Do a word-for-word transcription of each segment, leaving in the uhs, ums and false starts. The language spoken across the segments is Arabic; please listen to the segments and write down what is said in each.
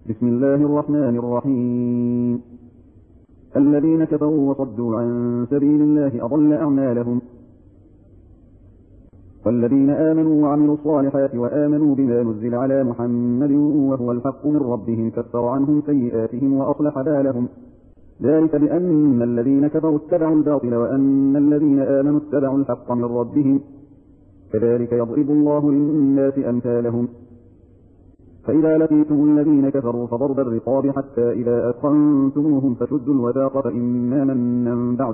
بسم الله الرحمن الرحيم. الذين كفروا وصدوا عن سبيل الله أضل أعمالهم. والذين آمنوا وعملوا الصالحات وآمنوا بما نزل على محمد وهو الحق من ربهم كفر عنهم سيئاتهم وأصلح بالهم. ذلك بأن الذين كفروا اتبعوا الباطل وأن الذين آمنوا اتبعوا الحق من ربهم. كذلك يضرب الله للناس أمثالهم. فإذا لقيتم الذين كفروا فضرب الرقاب حتى إذا أثخنتموهم فشدوا الوثاق فإما منا بعد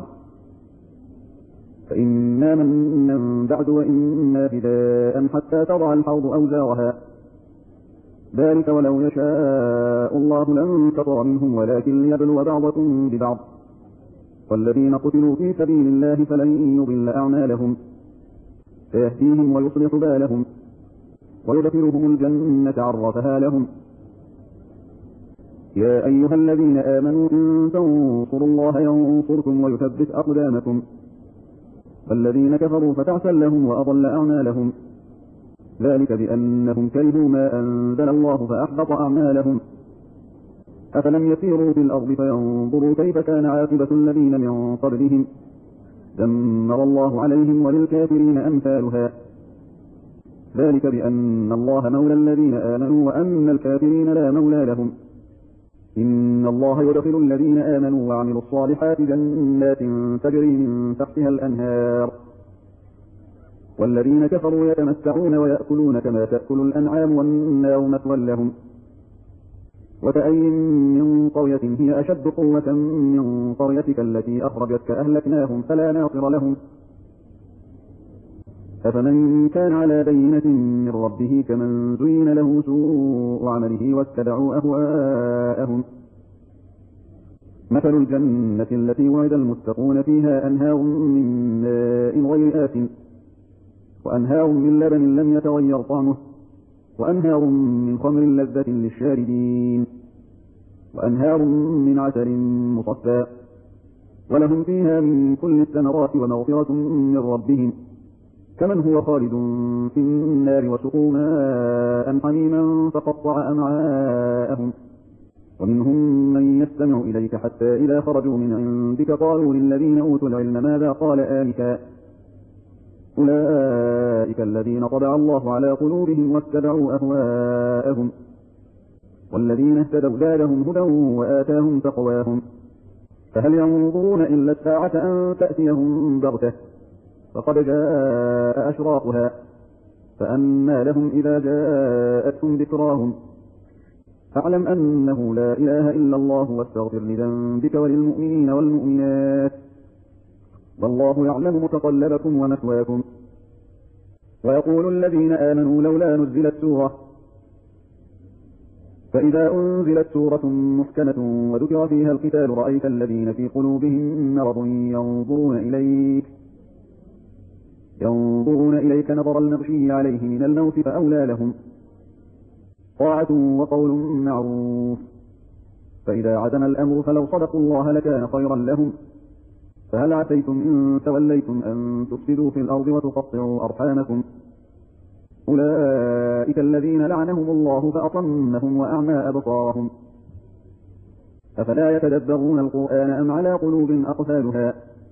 فإما منا بعد وإما فداء حتى تضع الحوض أوزارها. ذلك ولو يشاء الله لانتصر منهم ولكن ليبلو بعضكم ببعض. والذين قتلوا في سبيل الله فلن يضل أعمالهم سيهديهم ويصلح بالهم ويدخلهم الجنة عرفها لهم. يا أيها الذين آمنوا إن تنصروا الله ينصركم ويثبت أقدامكم. والذين كفروا فتعسا لهم وأضل أعمالهم. ذلك بأنهم كرهوا ما أنزل الله فأحبط أعمالهم. أفلم يسيروا في الأرض فينظروا كيف كان عاقبة الذين من قبلهم دمر الله عليهم وللكافرين أمثالها. ذلك بأن الله مولى الذين آمنوا وأن الكافرين لا مولى لهم. إن الله يدخل الذين آمنوا وعملوا الصالحات جنات تجري من تحتها الأنهار. والذين كفروا يتمتعون ويأكلون كما تأكل الأنعام والنار مثوى لهم. وكأين من قرية هي أشد قوة من قريتك التي أخرجتك أهلكناهم فلا ناصر لهم. أفمن كان على بينة من ربه كمن زين له سوء عمله واتبعوا أهواءهم. مثل الجنة التي وعد المتقون فيها أنهار من ماء غير آسن وأنهار من لبن لم يتغير طعمه وأنهار من خمر لذة للشاربين وأنهار من عسل مصفى ولهم فيها من كل الثمرات ومغفرة من ربهم كمن هو خالد في النار وسقوا ماء حميما فقطع أمعاءهم. ومنهم من يستمع إليك حتى إذا خرجوا من عندك قالوا للذين أوتوا العلم ماذا قال آنفا أولئك الذين طبع الله على قلوبهم واتبعوا أهواءهم. والذين اهتدوا زادهم هدى وآتاهم تقواهم. فهل ينظرون إلا الساعة أن تأتيهم بغتة فقد جاء أشراطها فأنى لهم إذا جاءتهم ذكراهم. فاعلم أنه لا إله إلا الله واستغفر لذنبك وللمؤمنين والمؤمنات والله يعلم متقلبكم ومثواكم. ويقول الذين آمنوا لولا نزلت سورة فإذا أنزلت سورة محكمة وذكر فيها القتال رأيت الذين في قلوبهم مرض ينظرون إليك ينظرون إليك نظر المغشي عليه من الموت فأولى لهم طاعة وقول معروف. فإذا عزم الأمر فلو صدقوا الله لكان خيرا لهم. فهل عسيتم إن توليتم أن تفسدوا في الأرض وتقطعوا أرحامكم. أولئك الذين لعنهم الله فأصمهم وأعمى أبصارهم. أفلا يتدبرون القرآن أم على قلوب أقفالها.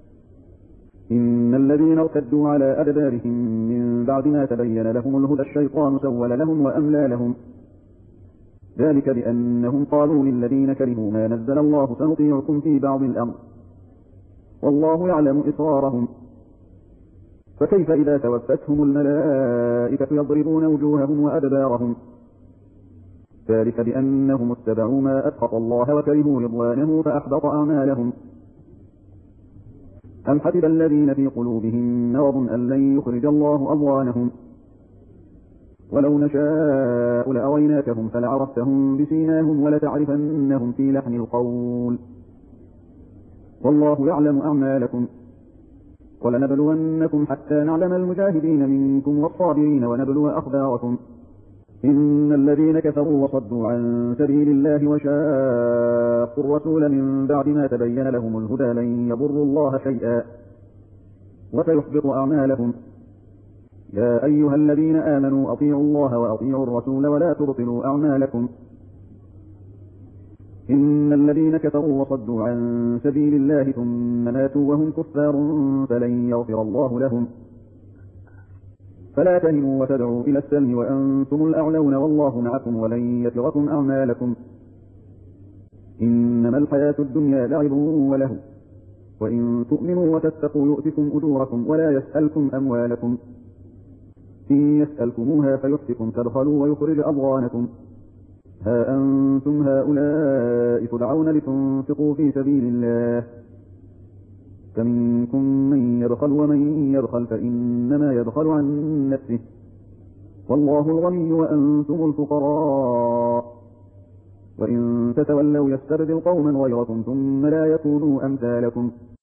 إن الذين ارتدوا على أدبارهم من بعد ما تبين لهم الهدى الشيطان سول لهم وأملى لهم. ذلك بأنهم قالوا للذين كرهوا ما نزل الله سنطيعكم في بعض الأمر والله يعلم إسرارهم. فكيف إذا توفتهم الملائكة يضربون وجوههم وأدبارهم. ذلك بأنهم اتبعوا ما أسخط الله وكرهوا رضوانه فأحبط أعمالهم. أم حسب الذين في قلوبهم مرض أن لن يخرج الله أضغانهم. ولو نشاء لأريناكهم فلعرفتهم بسيماهم ولتعرفنهم في لحن القول والله يعلم أعمالكم. ولنبلونكم حتى نعلم المجاهدين منكم والصابرين ونبلو أخباركم. إن الذين كفروا وصدوا عن سبيل الله وشاقوا الرسول من بعد ما تبين لهم الهدى لن يضروا الله شيئا وسيحبط أعمالهم. يا أيها الذين آمنوا أطيعوا الله وأطيعوا الرسول ولا تبطلوا أعمالكم. إن الذين كفروا وصدوا عن سبيل الله ثم ماتوا وهم كفار فلن يغفر الله لهم فلا تهنوا وتدعوا إلى السلم وأنتم الأعلون والله معكم ولن يتركم أعمالكم إنما الحياة الدنيا لعب وله وإن تؤمنوا وتتقوا يؤتكم أجوركم ولا يسألكم أموالكم إن يسألكموها فيحفكم تبخلوا ويخرج أضغانكم ها أنتم هؤلاء تدعون لتنفقوا في سبيل الله فمنكم من يبخل ومن يبخل فإنما يبخل عن نفسه والله الغني وأنتم الفقراء وإن تتولوا يستبدل قوما غيركم ثم لا يكونوا أمثالكم